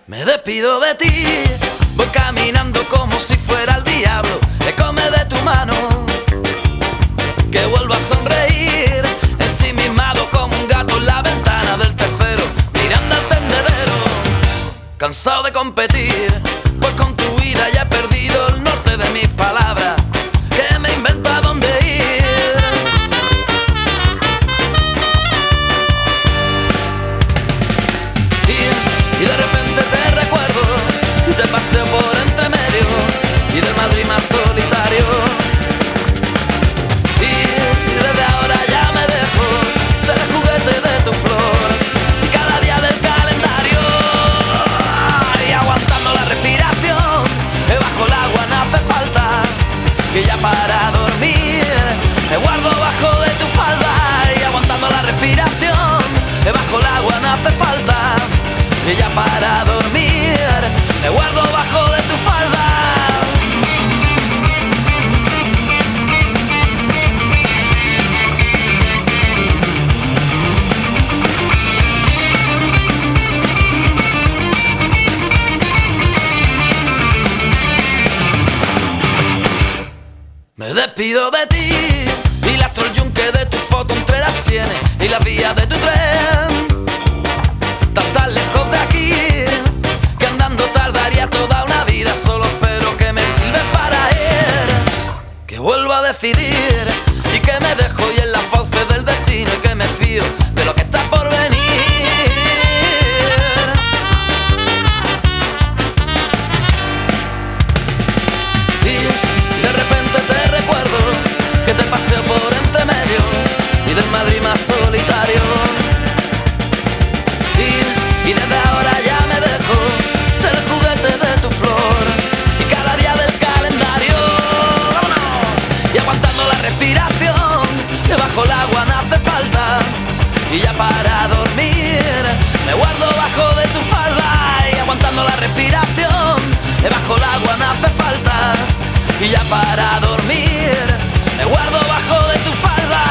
Me despido de ti, voy caminando como si fuera el diablo. Me come de tu mano, que vuelvo a sonreír, ensimismado como un gato en la ventana del tercero, mirando al tendedero. Cansado de competir, pues con tu vida ya he perdido el norte de mis palabras, que me invento a dónde ir. Y de repente te recuerdo y te paseo por entre medio y del Madrid más solitario. Y desde ahora ya me dejo ser el juguete de tu flor y cada día del calendario. Y aguantando la respiración, bajo el agua no hace falta, que ya para dormir me guardo bajo de tu falda. Y aguantando la respiración, bajo el agua no hace falta, que ya para dormir me guardo bajo de tu falda. Me despido de ti y lastro el yunque de tu foto entre las sienes y las vías de tu tren. Tan lejos de aquí que andando tardaría toda una vida solo, pero que me sirve para ir, que vuelvo a decidir y que me dejo y en las fauces del destino y que me fío de lo que está por venir. Y de repente te recuerdo que te paseo por entre medio y del Madrid más solitario. Y desde ahora ya me dejo ser el juguete de tu flor y cada día del calendario. ¡Vámonos! Y aguantando la respiración, debajo el agua no hace falta, y ya para dormir me guardo bajo de tu falda. Y aguantando la respiración, debajo el agua no hace falta, y ya para dormir me guardo bajo de tu falda.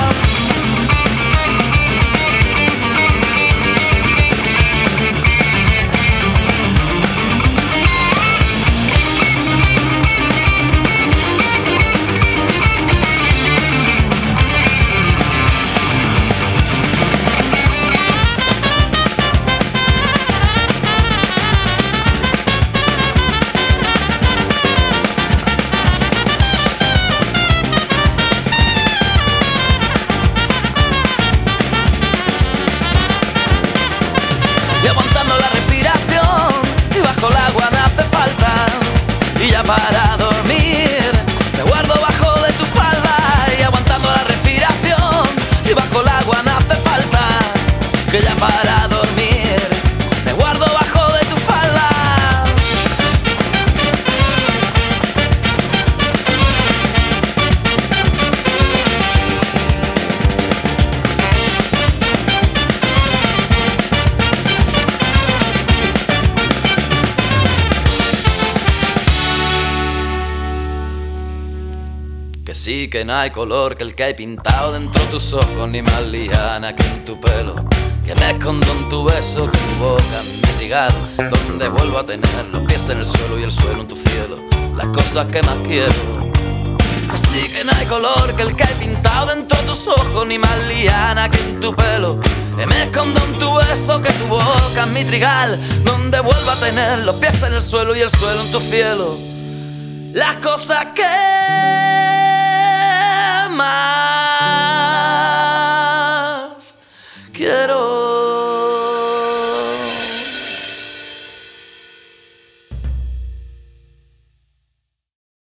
Y aguantando la respiración y bajo el agua no hace falta, y ya para dormir me guardo bajo de tu falda. Y aguantando la respiración y bajo el agua no hace falta, que ya para dormir me guardo bajo de tu falda. Que sí, que no hay color que el que hay pintado dentro de tus ojos, ni más liana que en tu pelo, que me escondo en tu beso, que tu boca en mi trigal, donde vuelvo a tener los pies en el suelo y el suelo en tu cielo, las cosas que más quiero. Que sí, que no hay color que el que hay pintado dentro de tus ojos, ni más liana que en tu pelo, que me escondo en tu beso, que tu boca en mi trigal, donde vuelvo a tener los pies en el suelo y el suelo en tu cielo, las cosas que más